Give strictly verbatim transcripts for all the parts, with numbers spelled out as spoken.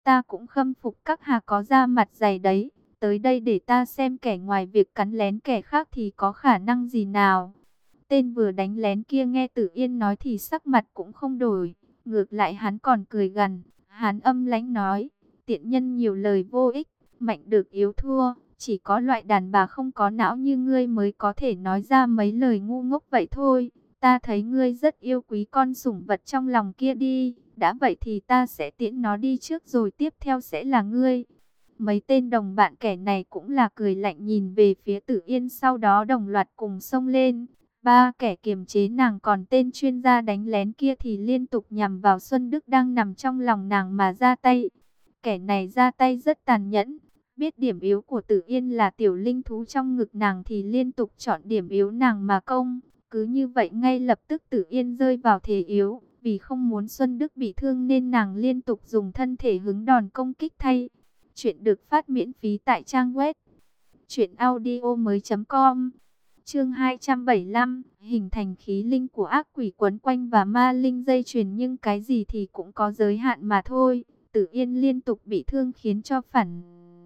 ta cũng khâm phục các hạ có da mặt dày đấy. Tới đây để ta xem kẻ ngoài việc cắn lén kẻ khác thì có khả năng gì nào. Tên vừa đánh lén kia nghe Tử Yên nói thì sắc mặt cũng không đổi. Ngược lại hắn còn cười gằn. Hắn âm lãnh nói, tiện nhân nhiều lời vô ích, mạnh được yếu thua. Chỉ có loại đàn bà không có não như ngươi mới có thể nói ra mấy lời ngu ngốc vậy thôi. Ta thấy ngươi rất yêu quý con sủng vật trong lòng kia đi. Đã vậy thì ta sẽ tiễn nó đi trước rồi tiếp theo sẽ là ngươi. Mấy tên đồng bạn kẻ này cũng là cười lạnh nhìn về phía Tử Yên, sau đó đồng loạt cùng xông lên. Ba kẻ kiềm chế nàng, còn tên chuyên gia đánh lén kia thì liên tục nhằm vào Xuân Đức đang nằm trong lòng nàng mà ra tay. Kẻ này ra tay rất tàn nhẫn. Biết điểm yếu của Tử Yên là tiểu linh thú trong ngực nàng thì liên tục chọn điểm yếu nàng mà công. Cứ như vậy ngay lập tức Tử Yên rơi vào thế yếu. Vì không muốn Xuân Đức bị thương nên nàng liên tục dùng thân thể hứng đòn công kích thay. Chuyện được phát miễn phí tại trang web truyện audio mới chấm com. Chương hai trăm bảy mươi lăm, hình thành khí linh của ác quỷ quấn quanh và ma linh dây chuyền, nhưng cái gì thì cũng có giới hạn mà thôi. Tử Yên liên tục bị thương khiến cho phản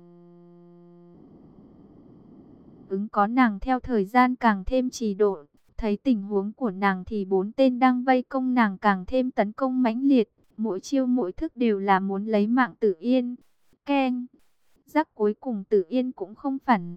ứng có nàng theo thời gian càng thêm trì độ. Thấy tình huống của nàng thì bốn tên đang vây công nàng càng thêm tấn công mãnh liệt. Mỗi chiêu mỗi thức đều là muốn lấy mạng Tử Yên. Keng! Rắc cuối cùng Tử Yên cũng không phản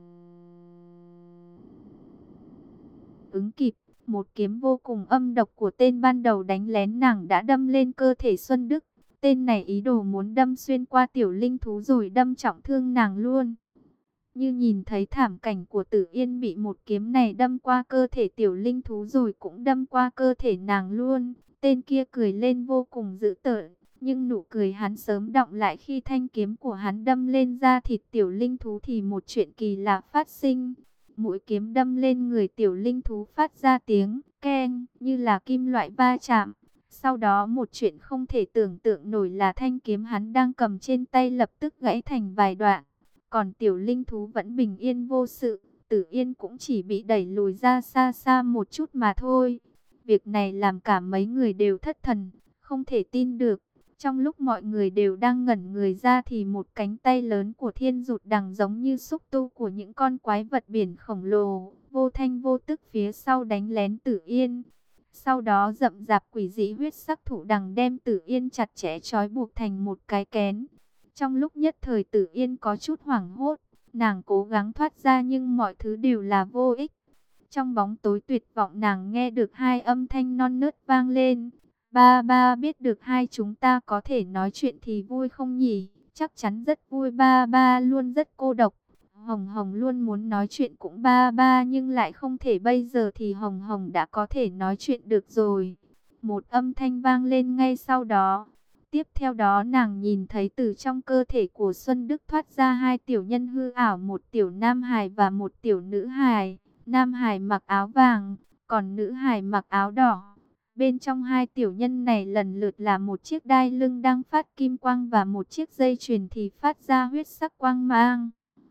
ứng kịp. Một kiếm vô cùng âm độc của tên ban đầu đánh lén nàng đã đâm lên cơ thể Xuân Đức. Tên này ý đồ muốn đâm xuyên qua tiểu linh thú rồi đâm trọng thương nàng luôn. Như nhìn thấy thảm cảnh của Tử Yên bị một kiếm này đâm qua cơ thể tiểu linh thú rồi cũng đâm qua cơ thể nàng luôn. Tên kia cười lên vô cùng dữ tợn, nhưng nụ cười hắn sớm đọng lại khi thanh kiếm của hắn đâm lên da thịt tiểu linh thú thì một chuyện kỳ lạ phát sinh. Mũi kiếm đâm lên người tiểu linh thú phát ra tiếng keng như là kim loại va chạm. Sau đó một chuyện không thể tưởng tượng nổi là thanh kiếm hắn đang cầm trên tay lập tức gãy thành vài đoạn. Còn tiểu linh thú vẫn bình yên vô sự, Tử Yên cũng chỉ bị đẩy lùi ra xa xa một chút mà thôi. Việc này làm cả mấy người đều thất thần, không thể tin được. Trong lúc mọi người đều đang ngẩn người ra thì một cánh tay lớn của Thiên Dụt Đằng giống như xúc tu của những con quái vật biển khổng lồ, vô thanh vô tức phía sau đánh lén Tử Yên. Sau đó rậm rạp quỷ dị huyết sắc thụ đằng đem Tử Yên chặt chẽ trói buộc thành một cái kén. Trong lúc nhất thời Tử Yên có chút hoảng hốt, nàng cố gắng thoát ra nhưng mọi thứ đều là vô ích. Trong bóng tối tuyệt vọng nàng nghe được hai âm thanh non nớt vang lên. Ba ba biết được hai chúng ta có thể nói chuyện thì vui không nhỉ? Chắc chắn rất vui, ba ba luôn rất cô độc. Hồng Hồng luôn muốn nói chuyện cũng ba ba nhưng lại không thể, bây giờ thì Hồng Hồng đã có thể nói chuyện được rồi. Một âm thanh vang lên ngay sau đó. Tiếp theo đó nàng nhìn thấy từ trong cơ thể của Xuân Đức thoát ra hai tiểu nhân hư ảo, một tiểu nam hài và một tiểu nữ hài. Nam hài mặc áo vàng, còn nữ hài mặc áo đỏ. Bên trong hai tiểu nhân này lần lượt là một chiếc đai lưng đang phát kim quang và một chiếc dây chuyền thì phát ra huyết sắc quang mang.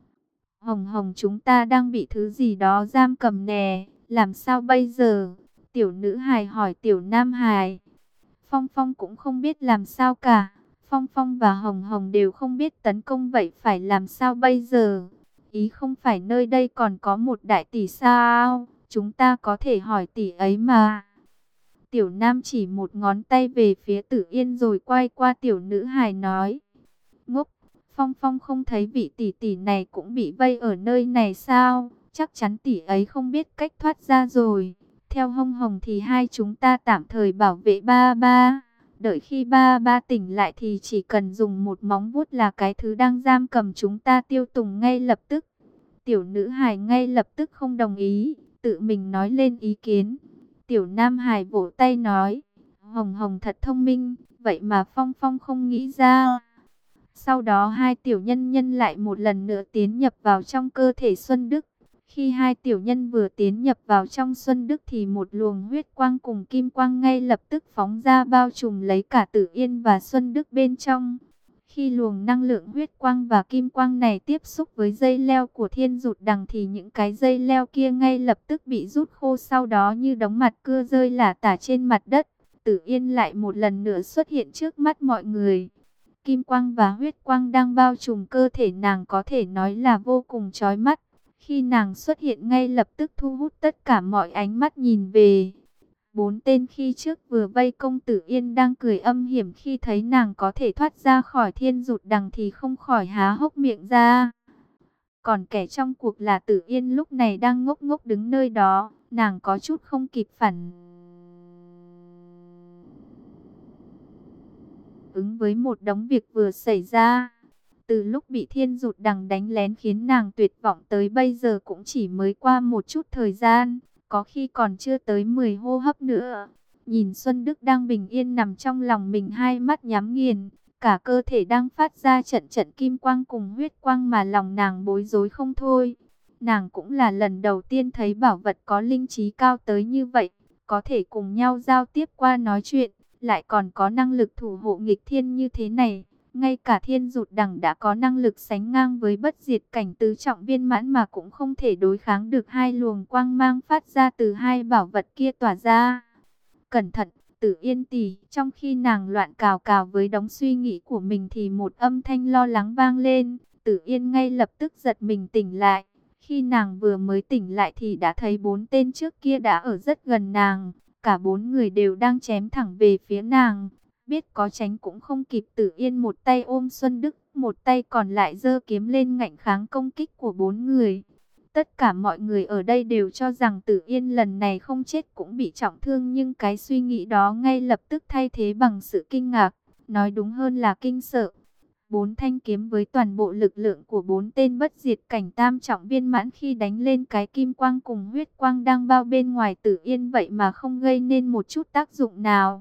Hồng Hồng, chúng ta đang bị thứ gì đó giam cầm nè, làm sao bây giờ? Tiểu nữ hài hỏi tiểu nam hài. Phong Phong cũng không biết làm sao cả. Phong Phong và Hồng Hồng đều không biết tấn công, vậy phải làm sao bây giờ? Ý không phải nơi đây còn có một đại tỷ sao? Chúng ta có thể hỏi tỷ ấy mà. Tiểu Nam chỉ một ngón tay về phía Tử Yên rồi quay qua tiểu nữ hài nói. Ngốc, Phong Phong không thấy vị tỷ tỷ này cũng bị vây ở nơi này sao? Chắc chắn tỷ ấy không biết cách thoát ra rồi. Theo Hồng Hồng thì hai chúng ta tạm thời bảo vệ ba ba. Đợi khi ba ba tỉnh lại thì chỉ cần dùng một móng vuốt là cái thứ đang giam cầm chúng ta tiêu tùng ngay lập tức. Tiểu nữ hài ngay lập tức không đồng ý, tự mình nói lên ý kiến. Tiểu Nam hài vỗ tay nói, Hồng Hồng thật thông minh, vậy mà Phong Phong không nghĩ ra. Sau đó hai tiểu nhân nhân lại một lần nữa tiến nhập vào trong cơ thể Xuân Đức. Khi hai tiểu nhân vừa tiến nhập vào trong Xuân Đức thì một luồng huyết quang cùng kim quang ngay lập tức phóng ra bao trùm lấy cả Tử Yên và Xuân Đức bên trong. Khi luồng năng lượng huyết quang và kim quang này tiếp xúc với dây leo của Thiên Dụt Đằng thì những cái dây leo kia ngay lập tức bị rút khô, sau đó như đống mặt cưa rơi lả tả trên mặt đất. Tử Yên lại một lần nữa xuất hiện trước mắt mọi người. Kim quang và huyết quang đang bao trùm cơ thể nàng có thể nói là vô cùng chói mắt. Khi nàng xuất hiện ngay lập tức thu hút tất cả mọi ánh mắt nhìn về. Bốn tên khi trước vừa vây công Tử Yên đang cười âm hiểm khi thấy nàng có thể thoát ra khỏi thiên rụt đằng thì không khỏi há hốc miệng ra. Còn kẻ trong cuộc là Tử Yên lúc này đang ngốc ngốc đứng nơi đó, nàng có chút không kịp phản ứng với một đống việc vừa xảy ra. Từ lúc bị thiên rụt đằng đánh lén khiến nàng tuyệt vọng tới bây giờ cũng chỉ mới qua một chút thời gian, có khi còn chưa tới mười hô hấp nữa. Nhìn Xuân Đức đang bình yên nằm trong lòng mình, hai mắt nhắm nghiền, cả cơ thể đang phát ra trận trận kim quang cùng huyết quang mà lòng nàng bối rối không thôi. Nàng cũng là lần đầu tiên thấy bảo vật có linh trí cao tới như vậy, có thể cùng nhau giao tiếp qua nói chuyện, lại còn có năng lực thủ hộ nghịch thiên như thế này. Ngay cả thiên rụt đằng đã có năng lực sánh ngang với bất diệt cảnh tứ trọng viên mãn mà cũng không thể đối kháng được hai luồng quang mang phát ra từ hai bảo vật kia tỏa ra. Cẩn thận, Tử Yên tỷ. Trong khi nàng loạn cào cào với đống suy nghĩ của mình thì một âm thanh lo lắng vang lên. Tử Yên ngay lập tức giật mình tỉnh lại. Khi nàng vừa mới tỉnh lại thì đã thấy bốn tên trước kia đã ở rất gần nàng. Cả bốn người đều đang chém thẳng về phía nàng. Biết có tránh cũng không kịp, Tử Yên một tay ôm Xuân Đức, một tay còn lại giơ kiếm lên ngạnh kháng công kích của bốn người. Tất cả mọi người ở đây đều cho rằng Tử Yên lần này không chết cũng bị trọng thương, nhưng cái suy nghĩ đó ngay lập tức thay thế bằng sự kinh ngạc, nói đúng hơn là kinh sợ. Bốn thanh kiếm với toàn bộ lực lượng của bốn tên bất diệt cảnh tam trọng viên mãn khi đánh lên cái kim quang cùng huyết quang đang bao bên ngoài Tử Yên vậy mà không gây nên một chút tác dụng nào.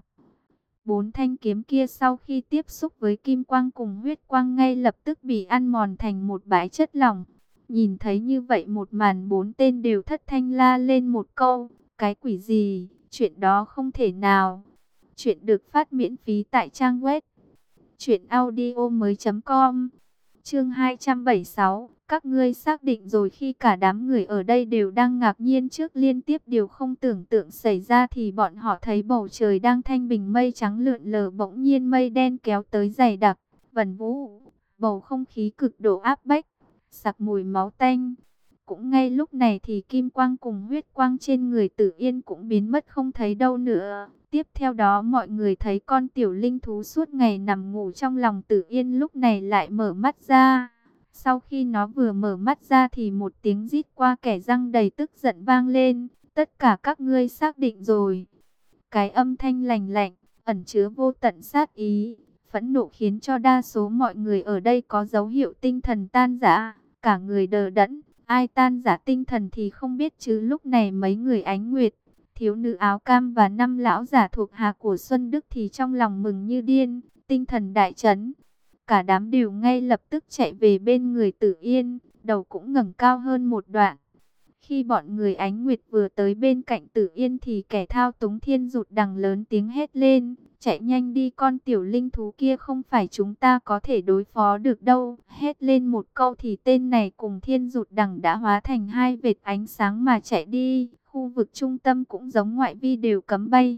Bốn thanh kiếm kia sau khi tiếp xúc với kim quang cùng huyết quang ngay lập tức bị ăn mòn thành một bãi chất lỏng. Nhìn thấy như vậy một màn, bốn tên đều thất thanh la lên một câu, cái quỷ gì, chuyện đó không thể nào. Chuyện được phát miễn phí tại trang web truyện audio mới chấm com. Chương hai trăm bảy mươi sáu, các ngươi xác định rồi. Khi cả đám người ở đây đều đang ngạc nhiên trước liên tiếp điều không tưởng tượng xảy ra thì bọn họ thấy bầu trời đang thanh bình, mây trắng lượn lờ, bỗng nhiên mây đen kéo tới dày đặc, vần vũ, bầu không khí cực độ áp bách, sặc mùi máu tanh. Cũng ngay lúc này thì kim quang cùng huyết quang trên người Tử Yên cũng biến mất không thấy đâu nữa. Tiếp theo đó mọi người thấy con tiểu linh thú suốt ngày nằm ngủ trong lòng Tử Yên lúc này lại mở mắt ra. Sau khi nó vừa mở mắt ra thì một tiếng rít qua kẻ răng đầy tức giận vang lên. Tất cả các ngươi xác định rồi. Cái âm thanh lành lạnh, ẩn chứa vô tận sát ý, phẫn nộ khiến cho đa số mọi người ở đây có dấu hiệu tinh thần tan rã. Cả người đờ đẫn, ai tan rã tinh thần thì không biết, chứ lúc này mấy người Ánh Nguyệt, thiếu nữ áo cam và năm lão giả thuộc hạ của Xuân Đức thì trong lòng mừng như điên, tinh thần đại chấn. Cả đám đều ngay lập tức chạy về bên người Tử Yên, đầu cũng ngẩng cao hơn một đoạn. Khi bọn người Ánh Nguyệt vừa tới bên cạnh Tử Yên thì kẻ thao túng thiên rụt đằng lớn tiếng hét lên, chạy nhanh đi, con tiểu linh thú kia không phải chúng ta có thể đối phó được đâu. Hét lên một câu thì tên này cùng thiên rụt đằng đã hóa thành hai vệt ánh sáng mà chạy đi. Khu vực trung tâm cũng giống ngoại vi đều cấm bay.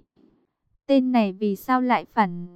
Tên này vì sao lại phản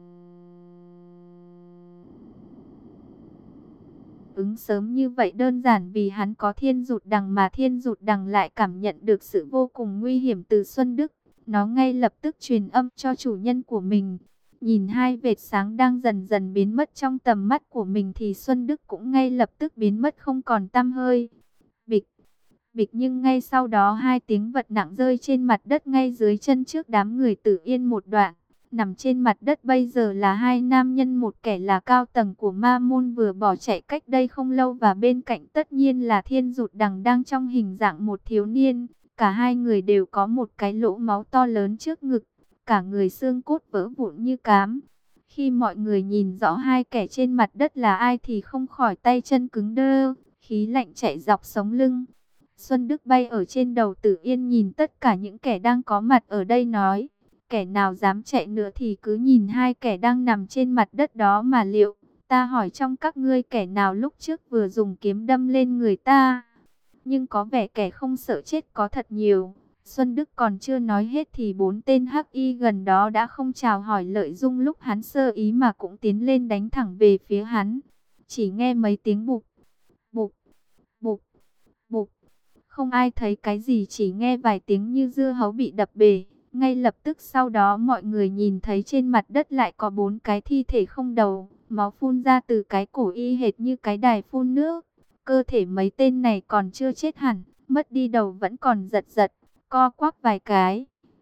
ứng sớm như vậy? Đơn giản vì hắn có thiên rụt đằng, mà thiên rụt đằng lại cảm nhận được sự vô cùng nguy hiểm từ Xuân Đức. Nó ngay lập tức truyền âm cho chủ nhân của mình. Nhìn hai vệt sáng đang dần dần biến mất trong tầm mắt của mình thì Xuân Đức cũng ngay lập tức biến mất không còn tăm hơi. Bịch, bịch, nhưng ngay sau đó hai tiếng vật nặng rơi trên mặt đất ngay dưới chân trước đám người Tử Yên một đoạn. Nằm trên mặt đất bây giờ là hai nam nhân, một kẻ là cao tầng của ma môn vừa bỏ chạy cách đây không lâu, và bên cạnh tất nhiên là thiên rụt đằng đang trong hình dạng một thiếu niên. Cả hai người đều có một cái lỗ máu to lớn trước ngực, cả người xương cốt vỡ vụn như cám. Khi mọi người nhìn rõ hai kẻ trên mặt đất là ai thì không khỏi tay chân cứng đơ, khí lạnh chạy dọc sống lưng. Xuân Đức bay ở trên đầu Tử Yên, nhìn tất cả những kẻ đang có mặt ở đây nói, kẻ nào dám chạy nữa thì cứ nhìn hai kẻ đang nằm trên mặt đất đó mà liệu. Ta hỏi trong các ngươi kẻ nào lúc trước vừa dùng kiếm đâm lên người ta? Nhưng có vẻ kẻ không sợ chết có thật nhiều. Xuân Đức còn chưa nói hết thì bốn tên hắc y gần đó đã không chào hỏi Lợi Dung lúc hắn sơ ý mà cũng tiến lên đánh thẳng về phía hắn. Chỉ nghe mấy tiếng bụp, bụp, bụp, bụp. Không ai thấy cái gì, chỉ nghe vài tiếng như dưa hấu bị đập bể. Ngay lập tức sau đó mọi người nhìn thấy trên mặt đất lại có bốn cái thi thể không đầu. Máu phun ra từ cái cổ y hệt như cái đài phun nước. Cơ thể mấy tên này còn chưa chết hẳn, mất đi đầu vẫn còn giật giật, co quắp vài cái.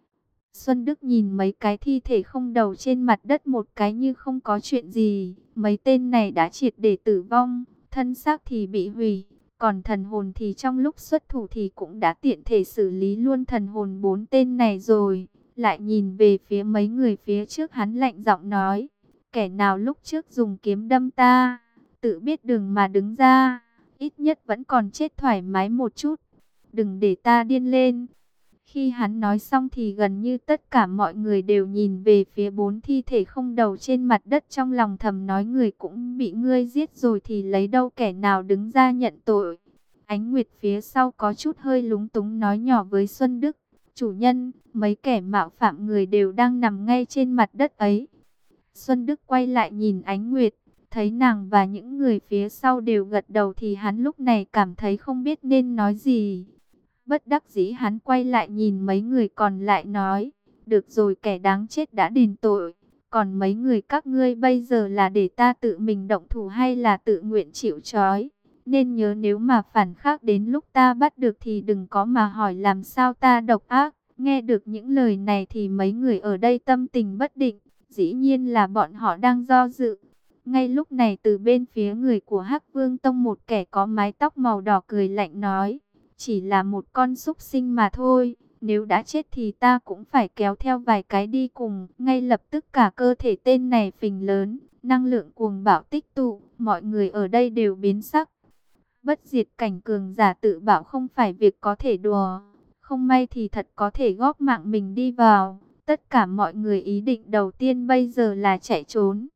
Xuân Đức nhìn mấy cái thi thể không đầu trên mặt đất một cái như không có chuyện gì. Mấy tên này đã triệt để tử vong, thân xác thì bị hủy. Còn thần hồn thì trong lúc xuất thủ thì cũng đã tiện thể xử lý luôn thần hồn bốn tên này rồi. Lại nhìn về phía mấy người phía trước, hắn lạnh giọng nói: kẻ nào lúc trước dùng kiếm đâm ta, tự biết đường mà đứng ra, ít nhất vẫn còn chết thoải mái một chút. Đừng để ta điên lên. Khi hắn nói xong thì gần như tất cả mọi người đều nhìn về phía bốn thi thể không đầu trên mặt đất, trong lòng thầm nói: người cũng bị ngươi giết rồi thì lấy đâu kẻ nào đứng ra nhận tội. Ánh Nguyệt phía sau có chút hơi lúng túng nói nhỏ với Xuân Đức: chủ nhân, mấy kẻ mạo phạm người đều đang nằm ngay trên mặt đất ấy. Xuân Đức quay lại nhìn Ánh Nguyệt, thấy nàng và những người phía sau đều gật đầu thì hắn lúc này cảm thấy không biết nên nói gì. Bất đắc dĩ hắn quay lại nhìn mấy người còn lại nói: được rồi, kẻ đáng chết đã đền tội. Còn mấy người các ngươi bây giờ là để ta tự mình động thủ hay là tự nguyện chịu trói? Nên nhớ nếu mà phản khác đến lúc ta bắt được thì đừng có mà hỏi làm sao ta độc ác. Nghe được những lời này thì mấy người ở đây tâm tình bất định. Dĩ nhiên là bọn họ đang do dự. Ngay lúc này từ bên phía người của Hắc Vương Tông một kẻ có mái tóc màu đỏ cười lạnh nói: chỉ là một con súc sinh mà thôi, nếu đã chết thì ta cũng phải kéo theo vài cái đi cùng. Ngay lập tức cả cơ thể tên này phình lớn, năng lượng cuồng bạo tích tụ, mọi người ở đây đều biến sắc. Bất diệt cảnh cường giả tự bảo không phải việc có thể đùa, không may thì thật có thể góp mạng mình đi vào. Tất cả mọi người ý định đầu tiên bây giờ là chạy trốn.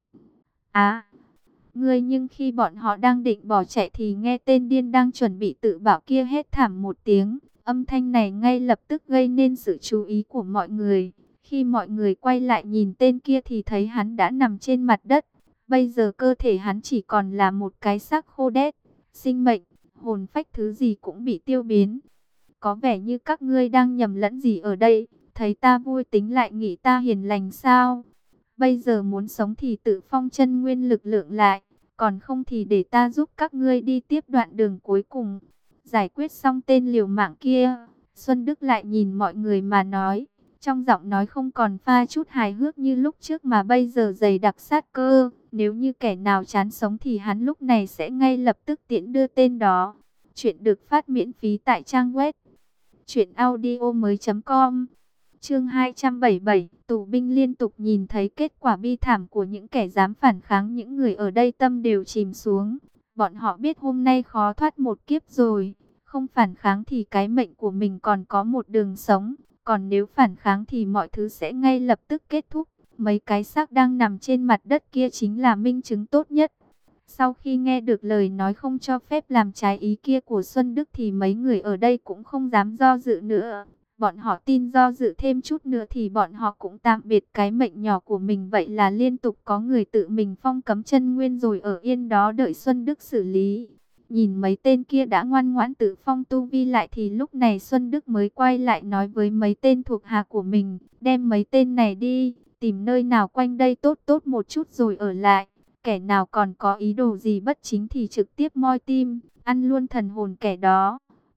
À, ngươi, nhưng khi bọn họ đang định bỏ chạy thì nghe tên điên đang chuẩn bị tự bảo kia hét thảm một tiếng. Âm thanh này ngay lập tức gây nên sự chú ý của mọi người. Khi mọi người quay lại nhìn tên kia thì thấy hắn đã nằm trên mặt đất. Bây giờ cơ thể hắn chỉ còn là một cái xác khô đét. Sinh mệnh, hồn phách thứ gì cũng bị tiêu biến. Có vẻ như các ngươi đang nhầm lẫn gì ở đây. Thấy ta vui tính lại nghĩ ta hiền lành sao? Bây giờ muốn sống thì tự phong chân nguyên lực lượng lại, còn không thì để ta giúp các ngươi đi tiếp đoạn đường cuối cùng. Giải quyết xong tên liều mạng kia, Xuân Đức lại nhìn mọi người mà nói, trong giọng nói không còn pha chút hài hước như lúc trước mà bây giờ dày đặc sát cơ. Nếu như kẻ nào chán sống thì hắn lúc này sẽ ngay lập tức tiễn đưa tên đó. Chuyện được phát miễn phí tại trang web truyện audio mới chấm com. Chương hai trăm bảy mươi bảy, tù binh liên tục. Nhìn thấy kết quả bi thảm của những kẻ dám phản kháng, những người ở đây tâm đều chìm xuống. Bọn họ biết hôm nay khó thoát một kiếp rồi. Không phản kháng thì cái mệnh của mình còn có một đường sống. Còn nếu phản kháng thì mọi thứ sẽ ngay lập tức kết thúc. Mấy cái xác đang nằm trên mặt đất kia chính là minh chứng tốt nhất. Sau khi nghe được lời nói không cho phép làm trái ý kia của Xuân Đức thì mấy người ở đây cũng không dám do dự nữa. Bọn họ tin do dự thêm chút nữa thì bọn họ cũng tạm biệt cái mệnh nhỏ của mình. Vậy là liên tục có người tự mình phong cấm chân nguyên rồi ở yên đó đợi Xuân Đức xử lý. Nhìn mấy tên kia đã ngoan ngoãn tự phong tu vi lại thì lúc này Xuân Đức mới quay lại nói với mấy tên thuộc hạ của mình: đem mấy tên này đi, tìm nơi nào quanh đây tốt tốt một chút rồi ở lại. Kẻ nào còn có ý đồ gì bất chính thì trực tiếp moi tim, ăn luôn thần hồn kẻ đó.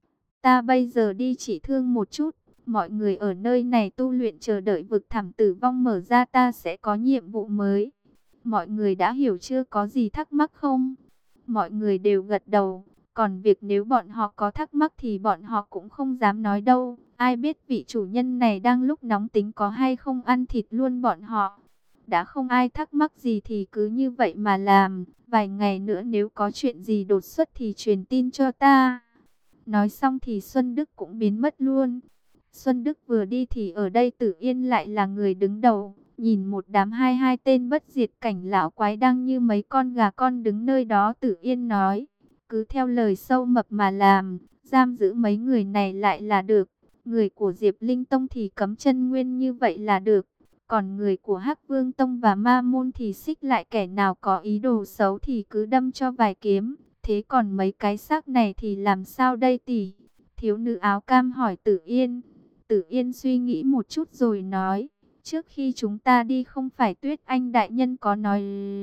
Ta bây giờ đi chỉ thương một chút. Mọi người ở nơi này tu luyện chờ đợi vực thẳm tử vong mở ra, ta sẽ có nhiệm vụ mới. Mọi người đã hiểu chưa, có gì thắc mắc không? Mọi người đều gật đầu. Còn việc nếu bọn họ có thắc mắc thì bọn họ cũng không dám nói đâu. Ai biết vị chủ nhân này đang lúc nóng tính có hay không ăn thịt luôn bọn họ. Đã không ai thắc mắc gì thì cứ như vậy mà làm. Vài ngày nữa nếu có chuyện gì đột xuất thì truyền tin cho ta. Nói xong thì Xuân Đức cũng biến mất luôn. Xuân Đức vừa đi thì ở đây Tử Yên lại là người đứng đầu. Nhìn một đám hai hai tên bất diệt cảnh lão quái đang như mấy con gà con đứng nơi đó, Tử Yên nói: cứ theo lời sâu mập mà làm, giam giữ mấy người này lại là được. Người của Diệp Linh Tông thì cấm chân nguyên như vậy là được. Còn người của Hắc Vương Tông và Ma Môn thì xích lại, kẻ nào có ý đồ xấu thì cứ đâm cho vài kiếm. Thế còn mấy cái xác này thì làm sao đây tỷ? Thiếu nữ áo cam hỏi Tử Yên. Tử Yên suy nghĩ một chút rồi nói, trước khi chúng ta đi không phải Tuyết Anh đại nhân có nói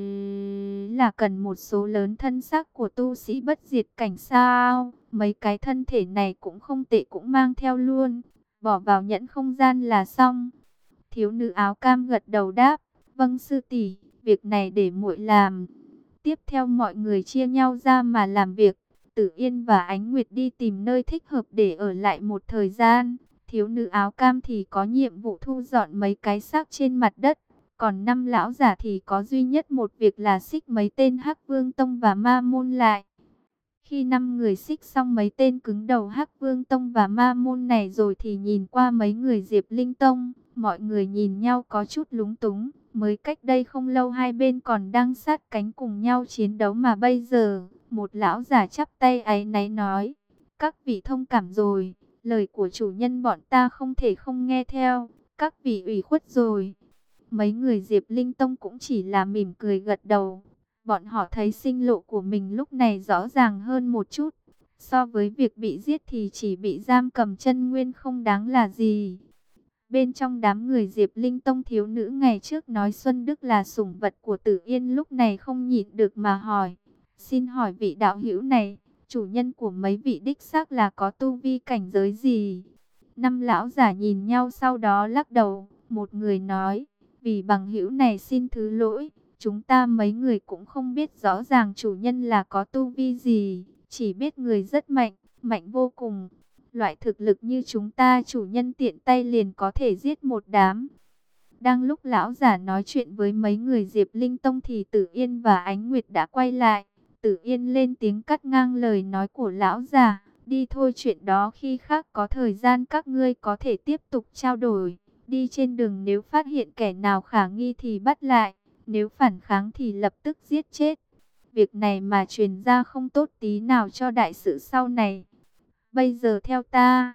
là cần một số lớn thân xác của tu sĩ bất diệt cảnh sao? Mấy cái thân thể này cũng không tệ, cũng mang theo luôn, bỏ vào nhẫn không gian là xong. Thiếu nữ áo cam gật đầu đáp, vâng sư tỷ, việc này để muội làm. Tiếp theo mọi người chia nhau ra mà làm việc. Tử Yên và Ánh Nguyệt đi tìm nơi thích hợp để ở lại một thời gian. Thiếu nữ áo cam thì có nhiệm vụ thu dọn mấy cái xác trên mặt đất. Còn năm lão giả thì có duy nhất một việc là xích mấy tên Hắc Vương Tông và Ma Môn lại. Khi năm người xích xong mấy tên cứng đầu Hắc Vương Tông và Ma Môn này rồi thì nhìn qua mấy người Diệp Linh Tông. Mọi người nhìn nhau có chút lúng túng. Mới cách đây không lâu hai bên còn đang sát cánh cùng nhau chiến đấu mà bây giờ, một lão giả chắp tay áy náy nói, các vị thông cảm rồi, lời của chủ nhân bọn ta không thể không nghe theo, các vị ủy khuất rồi. Mấy người Diệp Linh Tông cũng chỉ là mỉm cười gật đầu. Bọn họ thấy sinh lộ của mình lúc này rõ ràng hơn một chút. So với việc bị giết thì chỉ bị giam cầm chân nguyên không đáng là gì. Bên trong đám người Diệp Linh Tông, thiếu nữ ngày trước nói Xuân Đức là sủng vật của Tử Yên lúc này không nhịn được mà hỏi. Xin hỏi vị đạo hữu này, chủ nhân của mấy vị đích xác là có tu vi cảnh giới gì? Năm lão giả nhìn nhau sau đó lắc đầu. Một người nói, vì bằng hữu này xin thứ lỗi, chúng ta mấy người cũng không biết rõ ràng chủ nhân là có tu vi gì, chỉ biết người rất mạnh, mạnh vô cùng. Loại thực lực như chúng ta chủ nhân tiện tay liền có thể giết một đám. Đang lúc lão giả nói chuyện với mấy người Diệp Linh Tông thì Tử Yên và Ánh Nguyệt đã quay lại. Tử Yên lên tiếng cắt ngang lời nói của lão giả. Đi thôi, chuyện đó khi khác có thời gian các ngươi có thể tiếp tục trao đổi. Đi trên đường nếu phát hiện kẻ nào khả nghi thì bắt lại. Nếu phản kháng thì lập tức giết chết. Việc này mà truyền ra không tốt tí nào cho đại sự sau này. Bây giờ theo ta.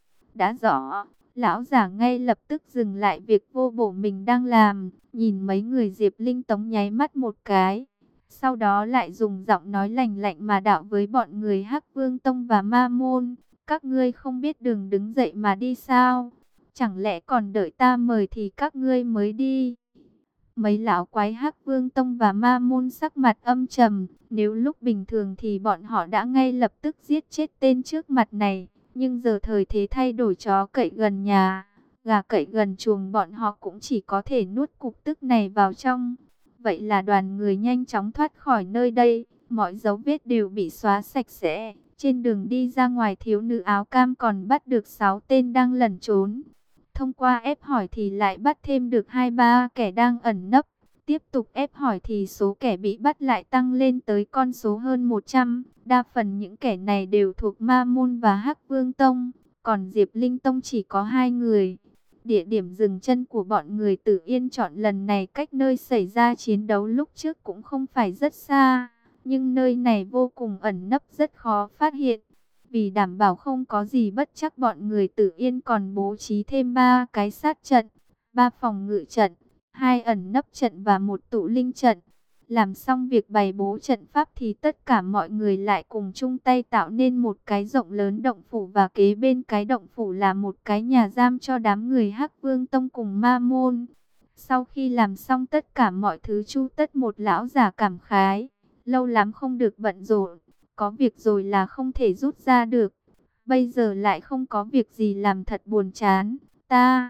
Đã rõ. Lão giả ngay lập tức dừng lại việc vô bổ mình đang làm. Nhìn mấy người Diệp Linh Tống nháy mắt một cái. Sau đó lại dùng giọng nói lạnh lạnh mà đạo với bọn người Hắc Vương Tông và Ma Môn. Các ngươi không biết đường đứng dậy mà đi sao? Chẳng lẽ còn đợi ta mời thì các ngươi mới đi? Mấy lão quái Hắc Vương Tông và Ma Môn sắc mặt âm trầm. Nếu lúc bình thường thì bọn họ đã ngay lập tức giết chết tên trước mặt này. Nhưng giờ thời thế thay đổi, chó cậy gần nhà, gà cậy gần chuồng, bọn họ cũng chỉ có thể nuốt cục tức này vào trong. Vậy là đoàn người nhanh chóng thoát khỏi nơi đây. Mọi dấu vết đều bị xóa sạch sẽ. Trên đường đi ra ngoài, thiếu nữ áo cam còn bắt được sáu tên đang lẩn trốn. Thông qua ép hỏi thì lại bắt thêm được hai ba kẻ đang ẩn nấp. Tiếp tục ép hỏi thì số kẻ bị bắt lại tăng lên tới con số hơn một trăm. Đa phần những kẻ này đều thuộc Ma Môn và Hắc Vương Tông. Còn Diệp Linh Tông chỉ có hai người. Địa điểm dừng chân của bọn người Tử Yên chọn lần này cách nơi xảy ra chiến đấu lúc trước cũng không phải rất xa. Nhưng nơi này vô cùng ẩn nấp, rất khó phát hiện. Vì đảm bảo không có gì bất trắc, bọn người Tử Yên còn bố trí thêm ba cái sát trận, ba phòng ngự trận, hai ẩn nấp trận và một tụ linh trận. Làm xong việc bày bố trận pháp thì tất cả mọi người lại cùng chung tay tạo nên một cái rộng lớn động phủ, và kế bên cái động phủ là một cái nhà giam cho đám người Hắc Vương Tông cùng Ma Môn. Sau khi làm xong tất cả mọi thứ chu tất, một lão già cảm khái, lâu lắm không được bận rộn, có việc rồi là không thể rút ra được. Bây giờ lại không có việc gì làm thật buồn chán. Ta...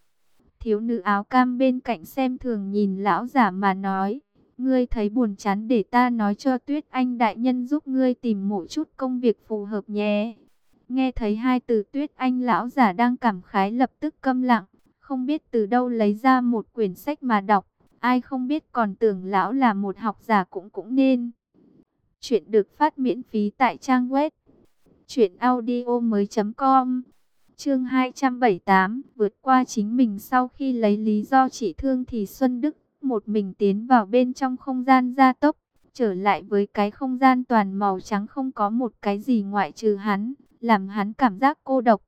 Thiếu nữ áo cam bên cạnh xem thường nhìn lão giả mà nói, ngươi thấy buồn chán để ta nói cho Tuyết Anh đại nhân giúp ngươi tìm một chút công việc phù hợp nhé. Nghe thấy hai từ Tuyết Anh, lão giả đang cảm khái lập tức câm lặng, không biết từ đâu lấy ra một quyển sách mà đọc. Ai không biết còn tưởng lão là một học giả cũng cũng nên. Chuyện được phát miễn phí tại trang web truyện audio mới chấm com. Chương hai trăm bảy mươi tám, vượt qua chính mình. Sau khi lấy lý do trị thương thì Xuân Đức một mình tiến vào bên trong không gian gia tốc, trở lại với cái không gian toàn màu trắng, không có một cái gì ngoại trừ hắn, làm hắn cảm giác cô độc.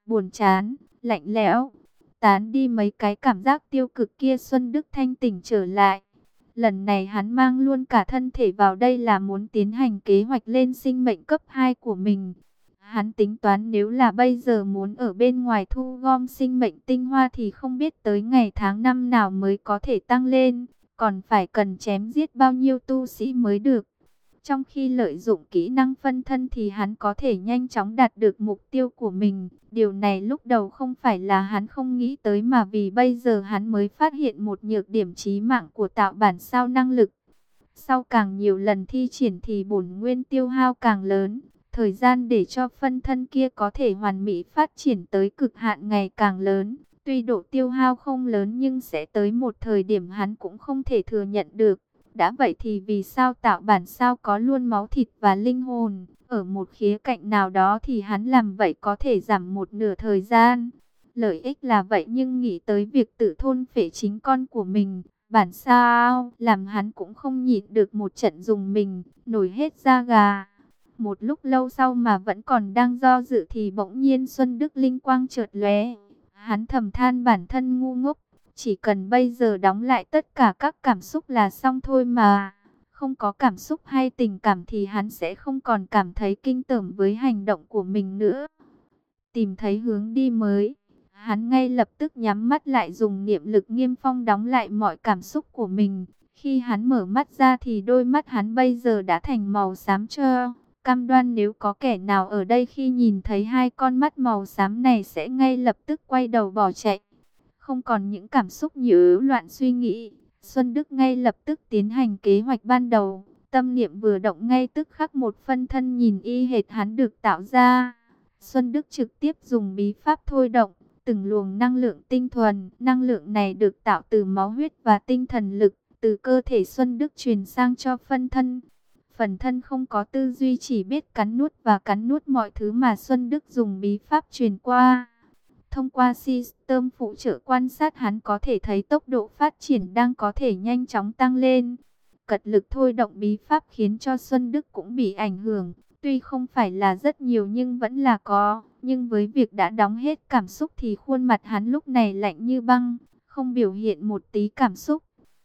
buồn chán, lạnh lẽo. Tán đi mấy cái cảm giác tiêu cực kia, Xuân Đức thanh tỉnh trở lại. Lần này hắn mang luôn cả thân thể vào đây là muốn tiến hành kế hoạch lên sinh mệnh cấp hai của mình. Hắn tính toán nếu là bây giờ muốn ở bên ngoài thu gom sinh mệnh tinh hoa thì không biết tới ngày tháng năm nào mới có thể tăng lên, còn phải cần chém giết bao nhiêu tu sĩ mới được. Trong khi lợi dụng kỹ năng phân thân thì hắn có thể nhanh chóng đạt được mục tiêu của mình. Điều này lúc đầu không phải là hắn không nghĩ tới mà vì bây giờ hắn mới phát hiện một nhược điểm chí mạng của tạo bản sao năng lực. Sau càng nhiều lần thi triển thì bổn nguyên tiêu hao càng lớn. Thời gian để cho phân thân kia có thể hoàn mỹ phát triển tới cực hạn ngày càng lớn. Tuy độ tiêu hao không lớn nhưng sẽ tới một thời điểm hắn cũng không thể thừa nhận được. Đã vậy thì vì sao tạo bản sao có luôn máu thịt và linh hồn? Ở một khía cạnh nào đó thì hắn làm vậy có thể giảm một nửa thời gian. Lợi ích là vậy nhưng nghĩ tới việc tự thôn phệ chính con của mình, bản sao làm hắn cũng không nhịn được một trận dùng mình, nổi hết da gà. Một lúc lâu sau mà vẫn còn đang do dự thì bỗng nhiên Xuân Đức linh quang chợt lóe. Hắn thầm than bản thân ngu ngốc. Chỉ cần bây giờ đóng lại tất cả các cảm xúc là xong thôi mà. Không có cảm xúc hay tình cảm thì hắn sẽ không còn cảm thấy kinh tởm với hành động của mình nữa. Tìm thấy hướng đi mới, hắn ngay lập tức nhắm mắt lại dùng niệm lực Nghiêm Phong đóng lại mọi cảm xúc của mình. Khi hắn mở mắt ra thì đôi mắt hắn bây giờ đã thành màu xám cho. Cam đoan nếu có kẻ nào ở đây khi nhìn thấy hai con mắt màu xám này sẽ ngay lập tức quay đầu bỏ chạy. Không còn những cảm xúc nhiễu loạn suy nghĩ, Xuân Đức ngay lập tức tiến hành kế hoạch ban đầu. Tâm niệm vừa động ngay tức khắc một phân thân nhìn y hệt hắn được tạo ra. Xuân Đức trực tiếp dùng bí pháp thôi động, từng luồng năng lượng tinh thuần. Năng lượng này được tạo từ máu huyết và tinh thần lực, từ cơ thể Xuân Đức truyền sang cho phân thân. Phần thân không có tư duy, chỉ biết cắn nuốt và cắn nuốt mọi thứ mà Xuân Đức dùng bí pháp truyền qua. Thông qua system phụ trợ quan sát hắn có thể thấy tốc độ phát triển đang có thể nhanh chóng tăng lên. Cật lực thôi động bí pháp khiến cho Xuân Đức cũng bị ảnh hưởng. Tuy không phải là rất nhiều nhưng vẫn là có. Nhưng với việc đã đóng hết cảm xúc thì khuôn mặt hắn lúc này lạnh như băng, không biểu hiện một tí cảm xúc.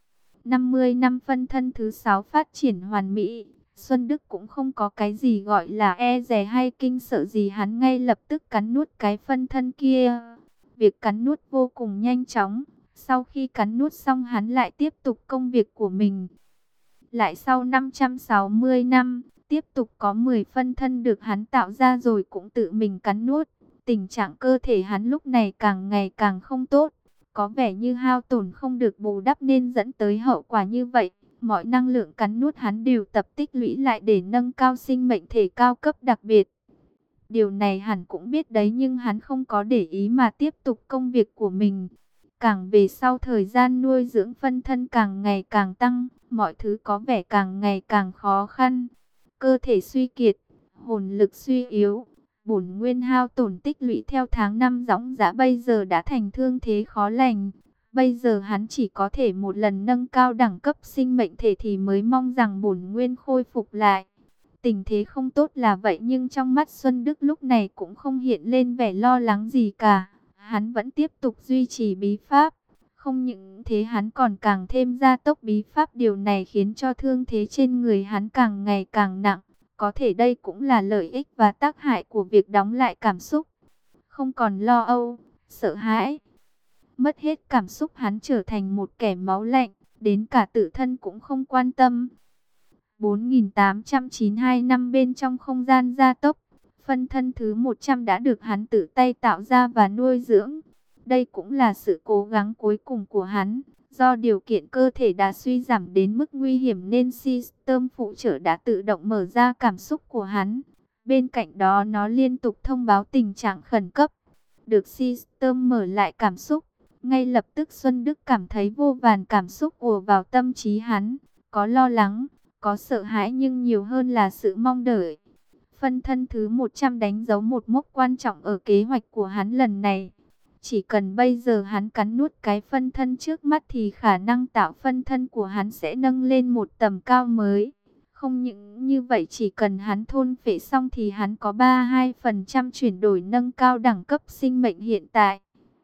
năm mươi năm phân thân thứ sáu phát triển hoàn mỹ. Xuân Đức cũng không có cái gì gọi là e dè hay kinh sợ gì, hắn ngay lập tức cắn nuốt cái phân thân kia. Việc cắn nuốt vô cùng nhanh chóng. Sau khi cắn nuốt xong hắn lại tiếp tục công việc của mình. Lại sau năm trăm sáu mươi năm, tiếp tục có mười phân thân được hắn tạo ra rồi cũng tự mình cắn nuốt. Tình trạng cơ thể hắn lúc này càng ngày càng không tốt. Có vẻ như hao tổn không được bù đắp nên dẫn tới hậu quả như vậy. Mọi năng lượng cắn nuốt hắn đều tập tích lũy lại để nâng cao sinh mệnh thể cao cấp đặc biệt. Điều này hắn cũng biết đấy nhưng hắn không có để ý mà tiếp tục công việc của mình. Càng về sau thời gian nuôi dưỡng phân thân càng ngày càng tăng, mọi thứ có vẻ càng ngày càng khó khăn. Cơ thể suy kiệt, hồn lực suy yếu, bổn nguyên hao tổn tích lũy theo tháng năm dõng dã bây giờ đã thành thương thế khó lành. Bây giờ hắn chỉ có thể một lần nâng cao đẳng cấp sinh mệnh thể thì mới mong rằng bổn nguyên khôi phục lại. Tình thế không tốt là vậy nhưng trong mắt Xuân Đức lúc này cũng không hiện lên vẻ lo lắng gì cả. Hắn vẫn tiếp tục duy trì bí pháp. Không những thế hắn còn càng thêm gia tốc bí pháp, điều này khiến cho thương thế trên người hắn càng ngày càng nặng. Có thể đây cũng là lợi ích và tác hại của việc đóng lại cảm xúc. Không còn lo âu, sợ hãi. Mất hết cảm xúc hắn trở thành một kẻ máu lạnh, đến cả tự thân cũng không quan tâm. bốn nghìn tám trăm chín mươi hai năm bên trong không gian gia tốc, phân thân thứ một trăm đã được hắn tự tay tạo ra và nuôi dưỡng. Đây cũng là sự cố gắng cuối cùng của hắn. Do điều kiện cơ thể đã suy giảm đến mức nguy hiểm nên system phụ trợ đã tự động mở ra cảm xúc của hắn. Bên cạnh đó nó liên tục thông báo tình trạng khẩn cấp. Được system mở lại cảm xúc, ngay lập tức Xuân Đức cảm thấy vô vàn cảm xúc ùa vào tâm trí hắn. Có lo lắng, có sợ hãi nhưng nhiều hơn là sự mong đợi. Phân thân thứ một trăm đánh dấu một mốc quan trọng ở kế hoạch của hắn lần này. Chỉ cần bây giờ hắn cắn nuốt cái phân thân trước mắt thì khả năng tạo phân thân của hắn sẽ nâng lên một tầm cao mới. Không những như vậy, chỉ cần hắn thôn phệ xong thì hắn có ba mươi hai phần trăm chuyển đổi nâng cao đẳng cấp sinh mệnh hiện tại.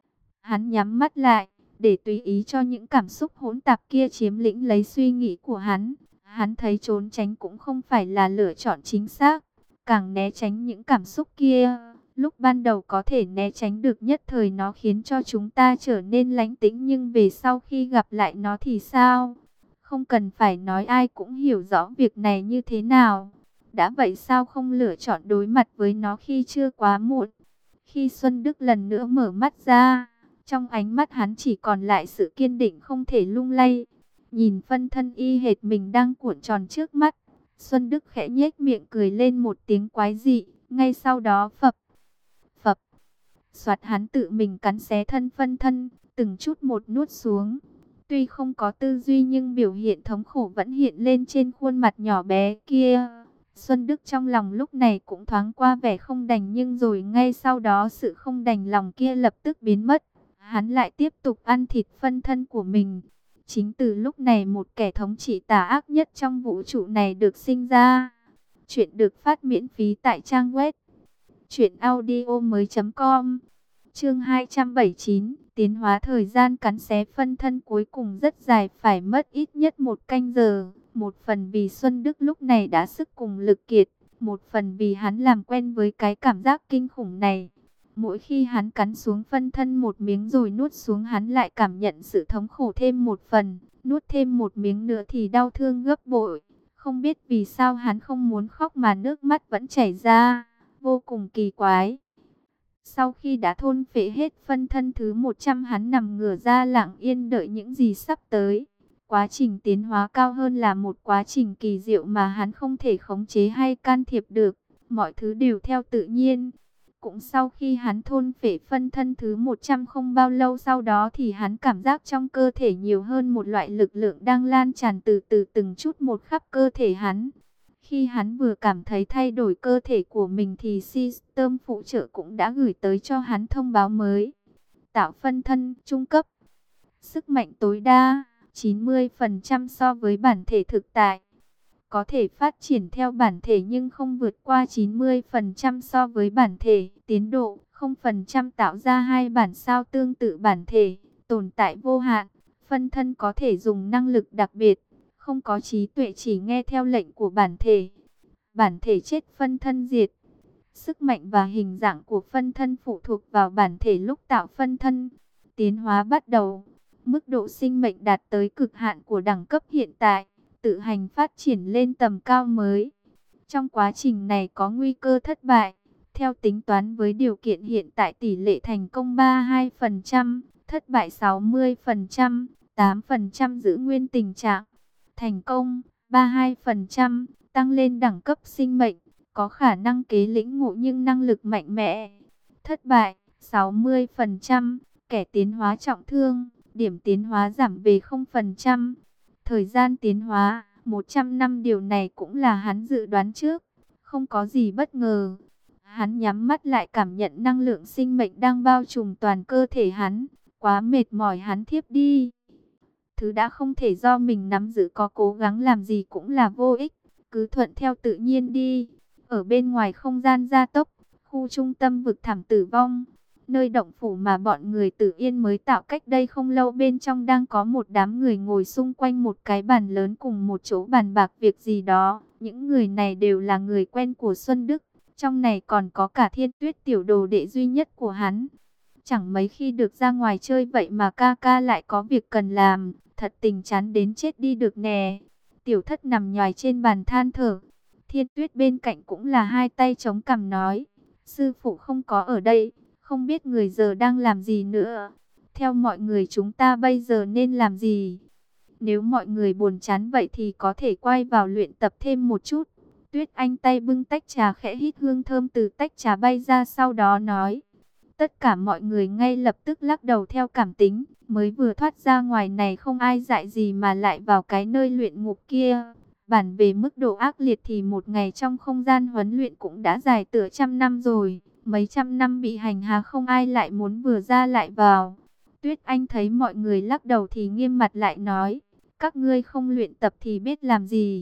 Hắn nhắm mắt lại, để tùy ý cho những cảm xúc hỗn tạp kia chiếm lĩnh lấy suy nghĩ của hắn. Hắn thấy trốn tránh cũng không phải là lựa chọn chính xác. Càng né tránh những cảm xúc kia, lúc ban đầu có thể né tránh được nhất thời nó khiến cho chúng ta trở nên lánh tĩnh. Nhưng về sau khi gặp lại nó thì sao? Không cần phải nói, ai cũng hiểu rõ việc này như thế nào. Đã vậy sao không lựa chọn đối mặt với nó khi chưa quá muộn? Khi Xuân Đức lần nữa mở mắt ra, trong ánh mắt hắn chỉ còn lại sự kiên định không thể lung lay. Nhìn phân thân y hệt mình đang cuộn tròn trước mắt, Xuân Đức khẽ nhếch miệng cười lên một tiếng quái dị. Ngay sau đó phập, phập, soạt, hắn tự mình cắn xé thân phân thân, từng chút một nuốt xuống. Tuy không có tư duy nhưng biểu hiện thống khổ vẫn hiện lên trên khuôn mặt nhỏ bé kia. Xuân Đức trong lòng lúc này cũng thoáng qua vẻ không đành, nhưng rồi ngay sau đó sự không đành lòng kia lập tức biến mất. Hắn lại tiếp tục ăn thịt phân thân của mình. Chính từ lúc này một kẻ thống trị tà ác nhất trong vũ trụ này được sinh ra. Chuyện được phát miễn phí tại trang web truyện audio mới chấm com. Chương hai trăm bảy mươi chín, tiến hóa. Thời gian cắn xé phân thân cuối cùng rất dài, phải mất ít nhất một canh giờ. Một phần vì Xuân Đức lúc này đã sức cùng lực kiệt, một phần vì hắn làm quen với cái cảm giác kinh khủng này. Mỗi khi hắn cắn xuống phân thân một miếng rồi nuốt xuống, hắn lại cảm nhận sự thống khổ thêm một phần. Nuốt thêm một miếng nữa thì đau thương gấp bội. Không biết vì sao hắn không muốn khóc mà nước mắt vẫn chảy ra. Vô cùng kỳ quái. Sau khi đã thôn phệ hết phân thân thứ một trăm, hắn nằm ngửa ra lặng yên đợi những gì sắp tới. Quá trình tiến hóa cao hơn là một quá trình kỳ diệu mà hắn không thể khống chế hay can thiệp được. Mọi thứ đều theo tự nhiên. Cũng sau khi hắn thôn phệ phân thân thứ một trăm không bao lâu sau đó thì hắn cảm giác trong cơ thể nhiều hơn một loại lực lượng đang lan tràn từ từ từng chút một khắp cơ thể hắn. Khi hắn vừa cảm thấy thay đổi cơ thể của mình thì system phụ trợ cũng đã gửi tới cho hắn thông báo mới. Tạo phân thân trung cấp. Sức mạnh tối đa chín mươi phần trăm so với bản thể thực tại. Có thể phát triển theo bản thể nhưng không vượt qua chín mươi phần trăm so với bản thể. Tiến độ không phần trăm tạo ra hai bản sao tương tự bản thể. Tồn tại vô hạn. Phân thân có thể dùng năng lực đặc biệt. Không có trí tuệ, chỉ nghe theo lệnh của bản thể. Bản thể chết phân thân diệt. Sức mạnh và hình dạng của phân thân phụ thuộc vào bản thể lúc tạo phân thân. Tiến hóa bắt đầu. Mức độ sinh mệnh đạt tới cực hạn của đẳng cấp hiện tại. Tự hành phát triển lên tầm cao mới. Trong quá trình này có nguy cơ thất bại. Theo tính toán với điều kiện hiện tại tỷ lệ thành công ba mươi hai phần trăm, thất bại sáu mươi phần trăm, tám phần trăm giữ nguyên tình trạng. Thành công ba mươi hai phần trăm, tăng lên đẳng cấp sinh mệnh, có khả năng kế lĩnh ngộ nhưng năng lực mạnh mẽ. Thất bại sáu mươi phần trăm, kẻ tiến hóa trọng thương, điểm tiến hóa giảm về không phần trăm. Thời gian tiến hóa một trăm năm, điều này cũng là hắn dự đoán trước, không có gì bất ngờ. Hắn nhắm mắt lại cảm nhận năng lượng sinh mệnh đang bao trùm toàn cơ thể hắn. Quá mệt mỏi hắn thiếp đi. Thứ đã không thể do mình nắm giữ, có cố gắng làm gì cũng là vô ích. Cứ thuận theo tự nhiên đi. Ở bên ngoài không gian gia tốc, khu trung tâm vực thẳm tử vong, nơi động phủ mà bọn người Tử Yên mới tạo cách đây không lâu, bên trong đang có một đám người ngồi xung quanh một cái bàn lớn cùng một chỗ bàn bạc việc gì đó. Những người này đều là người quen của Xuân Đức. Trong này còn có cả Thiên Tuyết, tiểu đồ đệ duy nhất của hắn. Chẳng mấy khi được ra ngoài chơi, vậy mà ca ca lại có việc cần làm. Thật tình chán đến chết đi được nè. Tiểu Thất nằm nhoài trên bàn than thở. Thiên Tuyết bên cạnh cũng là hai tay chống cằm nói. Sư phụ không có ở đây, không biết người giờ đang làm gì nữa. Theo mọi người chúng ta bây giờ nên làm gì? Nếu mọi người buồn chán vậy thì có thể quay vào luyện tập thêm một chút. Tuyết Anh tay bưng tách trà, khẽ hít hương thơm từ tách trà bay ra, sau đó nói. Tất cả mọi người ngay lập tức lắc đầu theo cảm tính. Mới vừa thoát ra ngoài này không ai dạy gì mà lại vào cái nơi luyện ngục kia. Bản về mức độ ác liệt thì một ngày trong không gian huấn luyện cũng đã dài tựa trăm năm rồi. Mấy trăm năm bị hành hạ không ai lại muốn vừa ra lại vào. Tuyết Anh thấy mọi người lắc đầu thì nghiêm mặt lại nói. Các ngươi không luyện tập thì biết làm gì?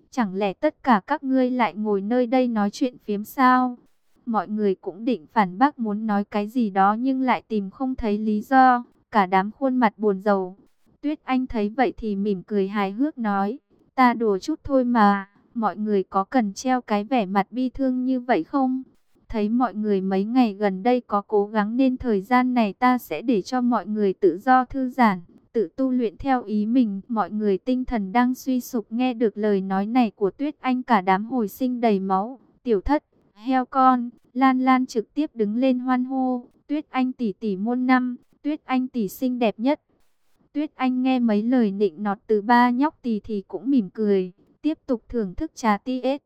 Chẳng lẽ tất cả các ngươi lại ngồi nơi đây nói chuyện phiếm sao? Mọi người cũng định phản bác muốn nói cái gì đó nhưng lại tìm không thấy lý do. Cả đám khuôn mặt buồn rầu. Tuyết Anh thấy vậy thì mỉm cười hài hước nói. Ta đùa chút thôi mà. Mọi người có cần treo cái vẻ mặt bi thương như vậy không? Thấy mọi người mấy ngày gần đây có cố gắng nên thời gian này ta sẽ để cho mọi người tự do thư giãn, tự tu luyện theo ý mình. Mọi người tinh thần đang suy sụp nghe được lời nói này của Tuyết Anh cả đám hồi sinh đầy máu. Tiểu Thất, heo con, Lan Lan trực tiếp đứng lên hoan hô. Tuyết Anh tỷ tỷ muôn năm, Tuyết Anh tỷ xinh đẹp nhất. Tuyết Anh nghe mấy lời nịnh nọt từ ba nhóc tỳ thì cũng mỉm cười, tiếp tục thưởng thức trà ti ết.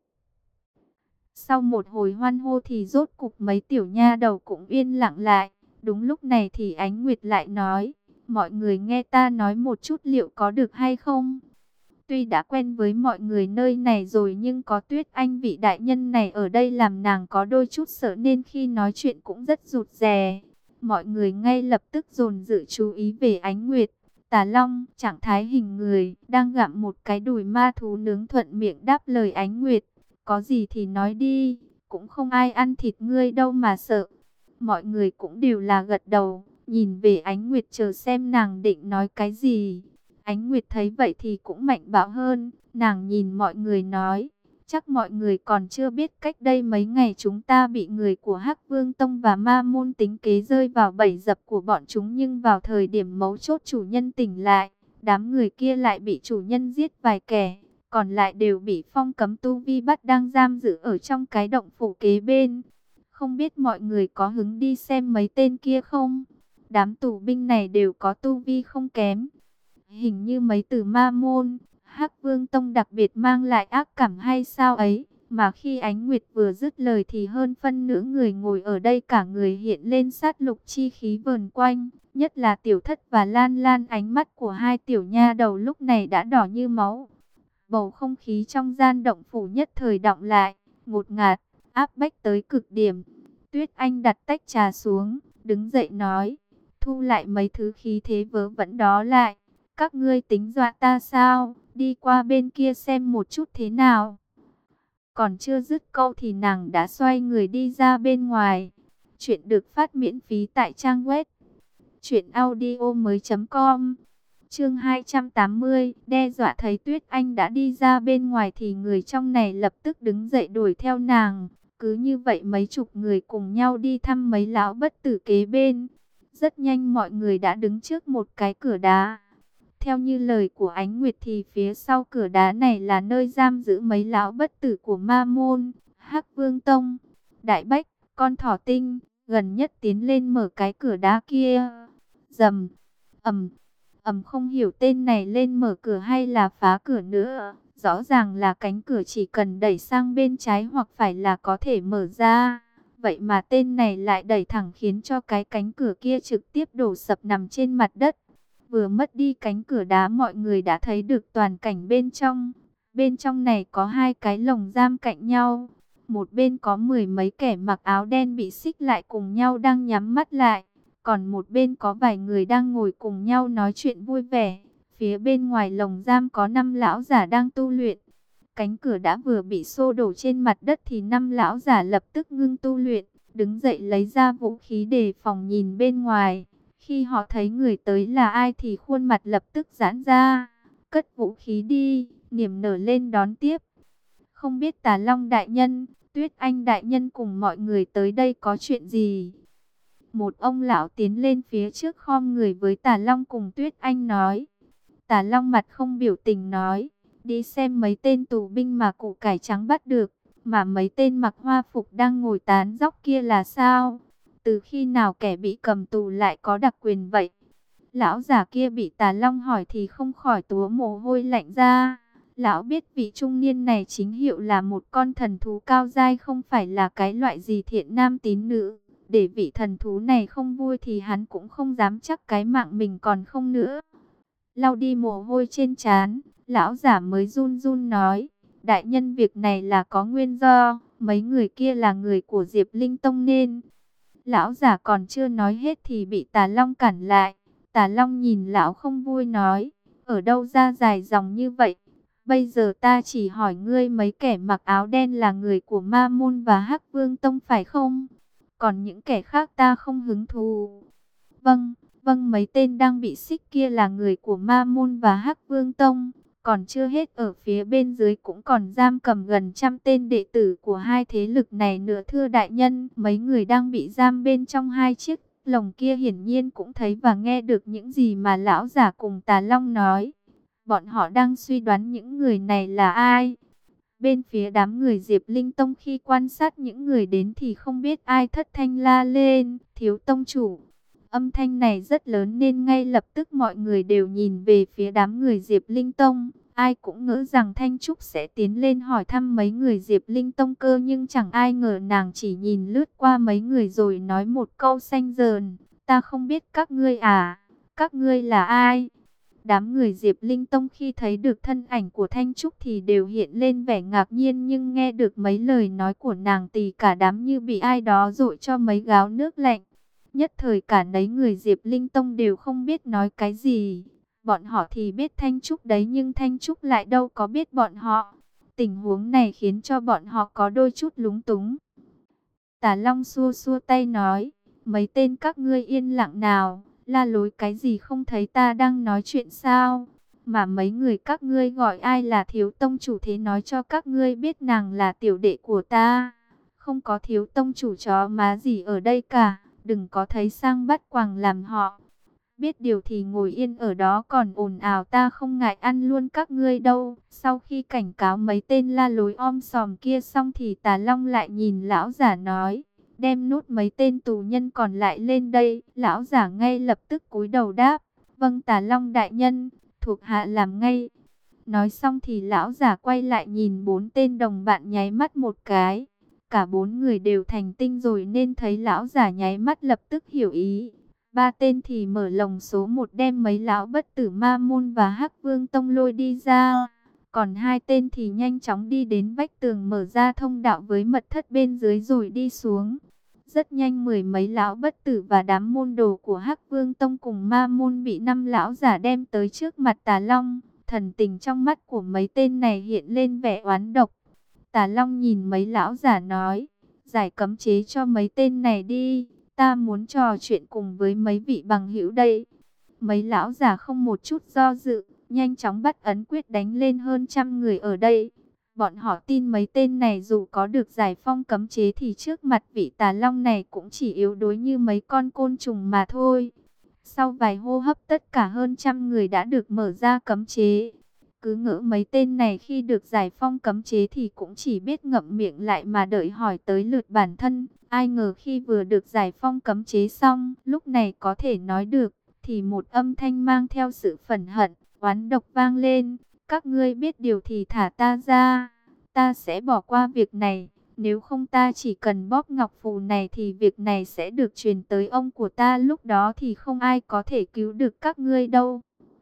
Sau một hồi hoan hô thì rốt cục mấy tiểu nha đầu cũng yên lặng lại. Đúng lúc này thì Ánh Nguyệt lại nói, mọi người nghe ta nói một chút liệu có được hay không? Tuy đã quen với mọi người nơi này rồi nhưng có Tuyết Anh vị đại nhân này ở đây làm nàng có đôi chút sợ nên khi nói chuyện cũng rất rụt rè. Mọi người ngay lập tức dồn dự chú ý về Ánh Nguyệt. Tà Long, trạng thái hình người, đang gặm một cái đùi ma thú nướng thuận miệng đáp lời Ánh Nguyệt. Có gì thì nói đi, cũng không ai ăn thịt ngươi đâu mà sợ. Mọi người cũng đều là gật đầu, nhìn về Ánh Nguyệt chờ xem nàng định nói cái gì. Ánh Nguyệt thấy vậy thì cũng mạnh bạo hơn, nàng nhìn mọi người nói, chắc mọi người còn chưa biết cách đây mấy ngày chúng ta bị người của Hắc Vương Tông và Ma Môn tính kế rơi vào bẫy dập của bọn chúng, nhưng vào thời điểm mấu chốt chủ nhân tỉnh lại, đám người kia lại bị chủ nhân giết vài kẻ, còn lại đều bị phong cấm tu vi bắt đang giam giữ ở trong cái động phủ kế bên. Không biết mọi người có hứng đi xem mấy tên kia không? Đám tù binh này đều có tu vi không kém. Hình như mấy từ Ma Môn, Hắc Vương Tông đặc biệt mang lại ác cảm hay sao ấy. Mà khi Ánh Nguyệt vừa dứt lời thì hơn phân nửa người ngồi ở đây cả người hiện lên sát lục chi khí vờn quanh. Nhất là Tiểu Thất và Lan Lan, ánh mắt của hai tiểu nha đầu lúc này đã đỏ như máu. Bầu không khí trong gian động phủ nhất thời đọng lại, ngột ngạt, áp bách tới cực điểm. Tuyết Anh đặt tách trà xuống, đứng dậy nói, thu lại mấy thứ khí thế vớ vẩn đó lại. Các ngươi tính dọa ta sao? Đi qua bên kia xem một chút thế nào. Còn chưa dứt câu thì nàng đã xoay người đi ra bên ngoài. Chuyện được phát miễn phí tại trang web truyện audio mới chấm com. Chương hai trăm tám mươi, đe dọa. Thấy Tuyết Anh đã đi ra bên ngoài thì người trong này lập tức đứng dậy đuổi theo nàng. Cứ như vậy mấy chục người cùng nhau đi thăm mấy lão bất tử kế bên. Rất nhanh mọi người đã đứng trước một cái cửa đá. Theo như lời của Ánh Nguyệt thì phía sau cửa đá này là nơi giam giữ mấy lão bất tử của Ma Môn, Hắc Vương Tông. Đại Bách, con thỏ tinh, gần nhất tiến lên mở cái cửa đá kia. Rầm, ầm, ầm, không hiểu tên này lên mở cửa hay là phá cửa nữa. Rõ ràng là cánh cửa chỉ cần đẩy sang bên trái hoặc phải là có thể mở ra. Vậy mà tên này lại đẩy thẳng khiến cho cái cánh cửa kia trực tiếp đổ sập nằm trên mặt đất. Vừa mất đi cánh cửa đá mọi người đã thấy được toàn cảnh bên trong. Bên trong này có hai cái lồng giam cạnh nhau. Một bên có mười mấy kẻ mặc áo đen bị xích lại cùng nhau đang nhắm mắt lại. Còn một bên có vài người đang ngồi cùng nhau nói chuyện vui vẻ. Phía bên ngoài lồng giam có năm lão giả đang tu luyện. Cánh cửa đã vừa bị xô đổ trên mặt đất thì năm lão giả lập tức ngưng tu luyện. Đứng dậy lấy ra vũ khí đề phòng nhìn bên ngoài. Khi họ thấy người tới là ai thì khuôn mặt lập tức giãn ra. Cất vũ khí đi, niềm nở lên đón tiếp. Không biết Tà Long đại nhân, Tuyết Anh đại nhân cùng mọi người tới đây có chuyện gì? Một ông lão tiến lên phía trước khom người với Tà Long cùng Tuyết Anh nói. Tà Long mặt không biểu tình nói, đi xem mấy tên tù binh mà cụ cải trắng bắt được, mà mấy tên mặc hoa phục đang ngồi tán dóc kia là sao? Từ khi nào kẻ bị cầm tù lại có đặc quyền vậy? Lão già kia bị Tà Long hỏi thì không khỏi túa mồ hôi lạnh ra. Lão biết vị trung niên này chính hiệu là một con thần thú cao giai, không phải là cái loại gì thiện nam tín nữ. Để vị thần thú này không vui thì hắn cũng không dám chắc cái mạng mình còn không nữa. Lau đi mồ hôi trên trán, lão giả mới run run nói, đại nhân việc này là có nguyên do, mấy người kia là người của Diệp Linh Tông nên. Lão giả còn chưa nói hết thì bị Tà Long cản lại. Tà Long nhìn lão không vui nói, ở đâu ra dài dòng như vậy? Bây giờ ta chỉ hỏi ngươi, mấy kẻ mặc áo đen là người của Ma Môn và Hắc Vương Tông phải không? Còn những kẻ khác ta không hứng thú. Vâng, vâng, mấy tên đang bị xích kia là người của Ma Môn và Hắc Vương Tông. Còn chưa hết, ở phía bên dưới cũng còn giam cầm gần trăm tên đệ tử của hai thế lực này nữa thưa đại nhân. Mấy người đang bị giam bên trong hai chiếc lồng kia hiển nhiên cũng thấy và nghe được những gì mà lão giả cùng Tà Long nói. Bọn họ đang suy đoán những người này là ai. Bên phía đám người Diệp Linh Tông khi quan sát những người đến thì không biết ai thất thanh la lên, thiếu tông chủ. Âm thanh này rất lớn nên ngay lập tức mọi người đều nhìn về phía đám người Diệp Linh Tông. Ai cũng ngỡ rằng Thanh Trúc sẽ tiến lên hỏi thăm mấy người Diệp Linh Tông cơ, nhưng chẳng ai ngờ nàng chỉ nhìn lướt qua mấy người rồi nói một câu xanh dờn: ta không biết các ngươi à, các ngươi là ai? Đám người Diệp Linh Tông khi thấy được thân ảnh của Thanh Trúc thì đều hiện lên vẻ ngạc nhiên, nhưng nghe được mấy lời nói của nàng thì cả đám như bị ai đó dội cho mấy gáo nước lạnh. Nhất thời cả nấy người Diệp Linh Tông đều không biết nói cái gì. Bọn họ thì biết Thanh Trúc đấy, nhưng Thanh Trúc lại đâu có biết bọn họ. Tình huống này khiến cho bọn họ có đôi chút lúng túng. Tả Long xua xua tay nói: mấy tên các ngươi yên lặng nào, la lối cái gì, không thấy ta đang nói chuyện sao? Mà mấy người các ngươi gọi ai là thiếu tông chủ thế, nói cho các ngươi biết nàng là tiểu đệ của ta. Không có thiếu tông chủ chó má gì ở đây cả, đừng có thấy sang bắt quàng làm họ. Biết điều thì ngồi yên ở đó còn ồn ào, ta không ngại ăn luôn các ngươi đâu. Sau khi cảnh cáo mấy tên la lối om sòm kia xong thì Tà Long lại nhìn lão giả nói: đem nốt mấy tên tù nhân còn lại lên đây. Lão giả ngay lập tức cúi đầu đáp: vâng Tà Long đại nhân, thuộc hạ làm ngay. Nói xong thì lão giả quay lại nhìn bốn tên đồng bạn nháy mắt một cái. Cả bốn người đều thành tinh rồi nên thấy lão giả nháy mắt lập tức hiểu ý. Ba tên thì mở lồng số một đem mấy lão bất tử Ma Môn và Hắc Vương Tông lôi đi ra. Còn hai tên thì nhanh chóng đi đến vách tường mở ra thông đạo với mật thất bên dưới rồi đi xuống. Rất nhanh mười mấy lão bất tử và đám môn đồ của Hắc Vương Tông cùng Ma Môn bị năm lão giả đem tới trước mặt Tà Long. Thần tình trong mắt của mấy tên này hiện lên vẻ oán độc. Tà Long nhìn mấy lão giả nói: giải cấm chế cho mấy tên này đi, ta muốn trò chuyện cùng với mấy vị bằng hữu đây. Mấy lão giả không một chút do dự, nhanh chóng bắt ấn quyết đánh lên hơn trăm người ở đây. Bọn họ tin mấy tên này dù có được giải phong cấm chế thì trước mặt vị Tà Long này cũng chỉ yếu đuối như mấy con côn trùng mà thôi. Sau vài hô hấp tất cả hơn trăm người đã được mở ra cấm chế. Cứ ngỡ mấy tên này khi được giải phong cấm chế thì cũng chỉ biết ngậm miệng lại mà đợi hỏi tới lượt bản thân. Ai ngờ khi vừa được giải phong cấm chế xong, lúc này có thể nói được, thì một âm thanh mang theo sự phẫn hận, oán độc vang lên: các ngươi biết điều thì thả ta ra, ta sẽ bỏ qua việc này. Nếu không ta chỉ cần bóp ngọc phù này thì việc này sẽ được truyền tới ông của ta, lúc đó thì không ai có thể cứu được các ngươi đâu.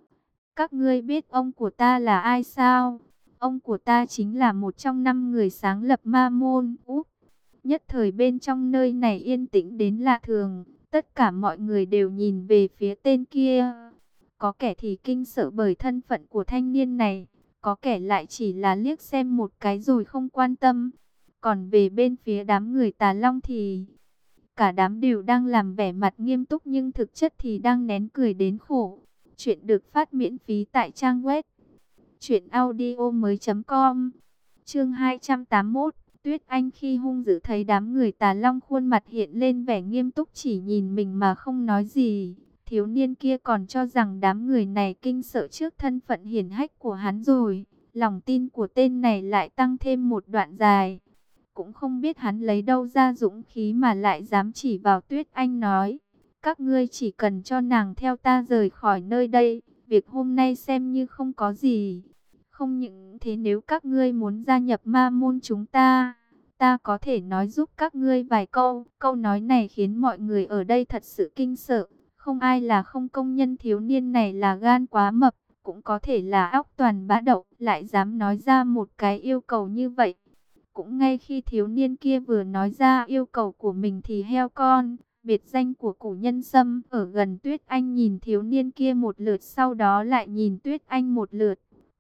Các ngươi biết ông của ta là ai sao? Ông của ta chính là một trong năm người sáng lập Ma Môn. Úp! Nhất thời bên trong nơi này yên tĩnh đến lạ thường. Tất cả mọi người đều nhìn về phía tên kia. Có kẻ thì kinh sợ bởi thân phận của thanh niên này. Có kẻ lại chỉ là liếc xem một cái rồi không quan tâm. Còn về bên phía đám người Tà Long thì cả đám đều đang làm vẻ mặt nghiêm túc, nhưng thực chất thì đang nén cười đến khổ. Chuyện được phát miễn phí tại trang web truyện audio mới chấm com. Chương hai trăm tám mươi mốt. Tuyết Anh khi hung dữ thấy đám người Tà Long khuôn mặt hiện lên vẻ nghiêm túc chỉ nhìn mình mà không nói gì. Thiếu niên kia còn cho rằng đám người này kinh sợ trước thân phận hiển hách của hắn rồi. Lòng tin của tên này lại tăng thêm một đoạn dài. Cũng không biết hắn lấy đâu ra dũng khí mà lại dám chỉ vào Tuyết Anh nói: các ngươi chỉ cần cho nàng theo ta rời khỏi nơi đây, việc hôm nay xem như không có gì. Không những thế, nếu các ngươi muốn gia nhập Ma Môn chúng ta, ta có thể nói giúp các ngươi vài câu. Câu nói này khiến mọi người ở đây thật sự kinh sợ. Không ai là không công nhân thiếu niên này là gan quá mập, cũng có thể là óc toàn bã đậu, lại dám nói ra một cái yêu cầu như vậy. Cũng ngay khi thiếu niên kia vừa nói ra yêu cầu của mình thì heo con, biệt danh của Củ Nhân Sâm, ở gần Tuyết Anh nhìn thiếu niên kia một lượt, sau đó lại nhìn Tuyết Anh một lượt.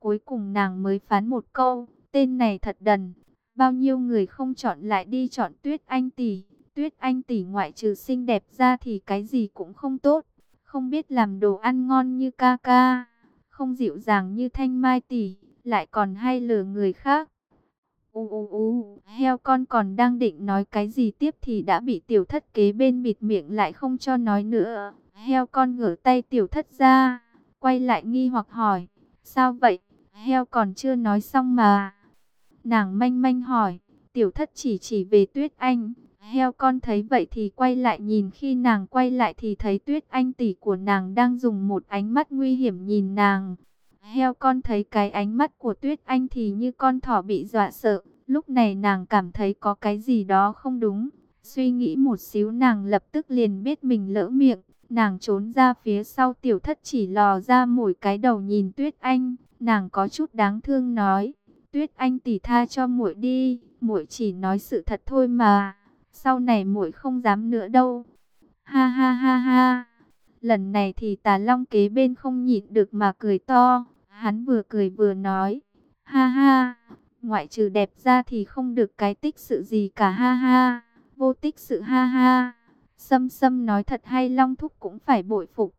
Cuối cùng nàng mới phán một câu, tên này thật đần. Bao nhiêu người không chọn lại đi chọn Tuyết Anh tỷ. Tuyết Anh tỷ ngoại trừ xinh đẹp ra thì cái gì cũng không tốt. Không biết làm đồ ăn ngon như ca ca, không dịu dàng như Thanh Mai tỷ, lại còn hay lừa người khác. U u u, heo con còn đang định nói cái gì tiếp thì đã bị tiểu thất kế bên bịt miệng lại không cho nói nữa. Heo con gỡ tay tiểu thất ra, quay lại nghi hoặc hỏi, sao vậy? Heo còn chưa nói xong mà. Nàng manh manh hỏi, tiểu thất chỉ chỉ về Tuyết Anh. Heo con thấy vậy thì quay lại nhìn, khi nàng quay lại thì thấy Tuyết Anh tỷ của nàng đang dùng một ánh mắt nguy hiểm nhìn nàng. Heo con thấy cái ánh mắt của Tuyết Anh thì như con thỏ bị dọa sợ. Lúc này nàng cảm thấy có cái gì đó không đúng. Suy nghĩ một xíu nàng lập tức liền biết mình lỡ miệng. Nàng trốn ra phía sau tiểu thất, chỉ lò ra mỗi cái đầu nhìn Tuyết Anh. Nàng có chút đáng thương nói, Tuyết Anh tỷ tha cho muội đi, muội chỉ nói sự thật thôi mà. Sau này muội không dám nữa đâu. Ha ha ha ha. Lần này thì Tà Long kế bên không nhịn được mà cười to. Hắn vừa cười vừa nói, ha ha, ngoại trừ đẹp ra thì không được cái tích sự gì cả, ha ha. Vô tích sự, ha ha. Sâm Sâm nói thật hay, Long thúc cũng phải bội phục.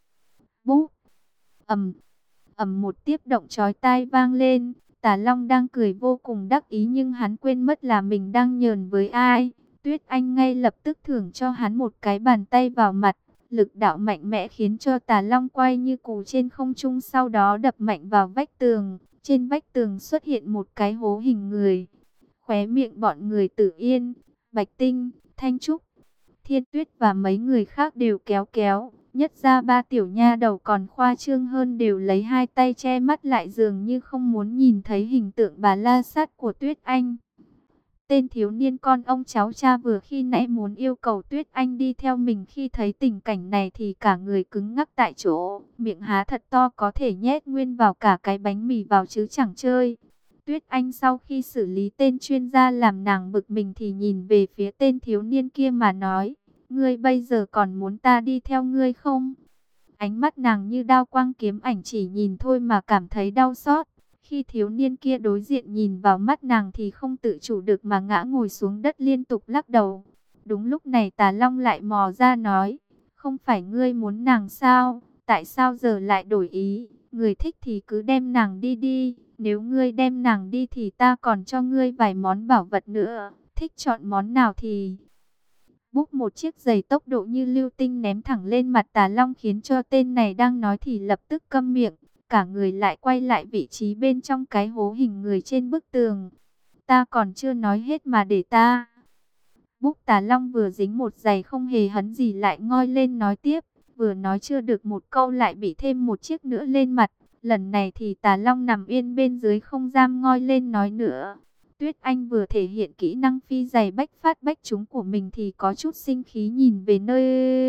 Bú. Ầm. Ầm, một tiếp động chói tai vang lên. Tà Long đang cười vô cùng đắc ý nhưng hắn quên mất là mình đang nhờn với ai. Tuyết Anh ngay lập tức thưởng cho hắn một cái bàn tay vào mặt. Lực đạo mạnh mẽ khiến cho Tà Long quay như cù trên không trung, sau đó đập mạnh vào vách tường. Trên vách tường xuất hiện một cái hố hình người. Khóe miệng bọn người Tử Yên, Bạch Tinh, Thanh Trúc, Thiên Tuyết và mấy người khác đều kéo kéo. Nhất ra ba tiểu nha đầu còn khoa trương hơn, đều lấy hai tay che mắt lại, dường như không muốn nhìn thấy hình tượng bà la sát của Tuyết Anh. Tên thiếu niên con ông cháu cha vừa khi nãy muốn yêu cầu Tuyết Anh đi theo mình, khi thấy tình cảnh này thì cả người cứng ngắc tại chỗ, miệng há thật to có thể nhét nguyên vào cả cái bánh mì vào chứ chẳng chơi. Tuyết Anh sau khi xử lý tên chuyên gia làm nàng bực mình thì nhìn về phía tên thiếu niên kia mà nói, ngươi bây giờ còn muốn ta đi theo ngươi không? Ánh mắt nàng như đao quang kiếm ảnh, chỉ nhìn thôi mà cảm thấy đau xót. Khi thiếu niên kia đối diện nhìn vào mắt nàng thì không tự chủ được mà ngã ngồi xuống đất liên tục lắc đầu. Đúng lúc này Tà Long lại mò ra nói, không phải ngươi muốn nàng sao? Tại sao giờ lại đổi ý? Người thích thì cứ đem nàng đi đi. Nếu ngươi đem nàng đi thì ta còn cho ngươi vài món bảo vật nữa. Thích chọn món nào thì... Búp một chiếc giày tốc độ như lưu tinh ném thẳng lên mặt Tà Long, khiến cho tên này đang nói thì lập tức câm miệng. Cả người lại quay lại vị trí bên trong cái hố hình người trên bức tường. Ta còn chưa nói hết mà để ta. Búp Tà Long vừa dính một giày không hề hấn gì lại ngoi lên nói tiếp. Vừa nói chưa được một câu lại bị thêm một chiếc nữa lên mặt. Lần này thì Tà Long nằm yên bên dưới không dám ngoi lên nói nữa. Tuyết Anh vừa thể hiện kỹ năng phi giày bách phát bách trúng của mình thì có chút sinh khí nhìn về nơi...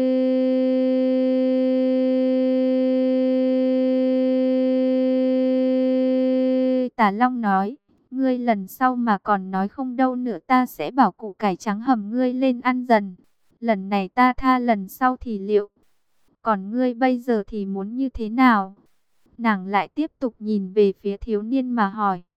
Tà Long nói, ngươi lần sau mà còn nói không đâu nữa ta sẽ bảo củ cải trắng hầm ngươi lên ăn dần. Lần này ta tha, lần sau thì liệu? Còn ngươi bây giờ thì muốn như thế nào? Nàng lại tiếp tục nhìn về phía thiếu niên mà hỏi.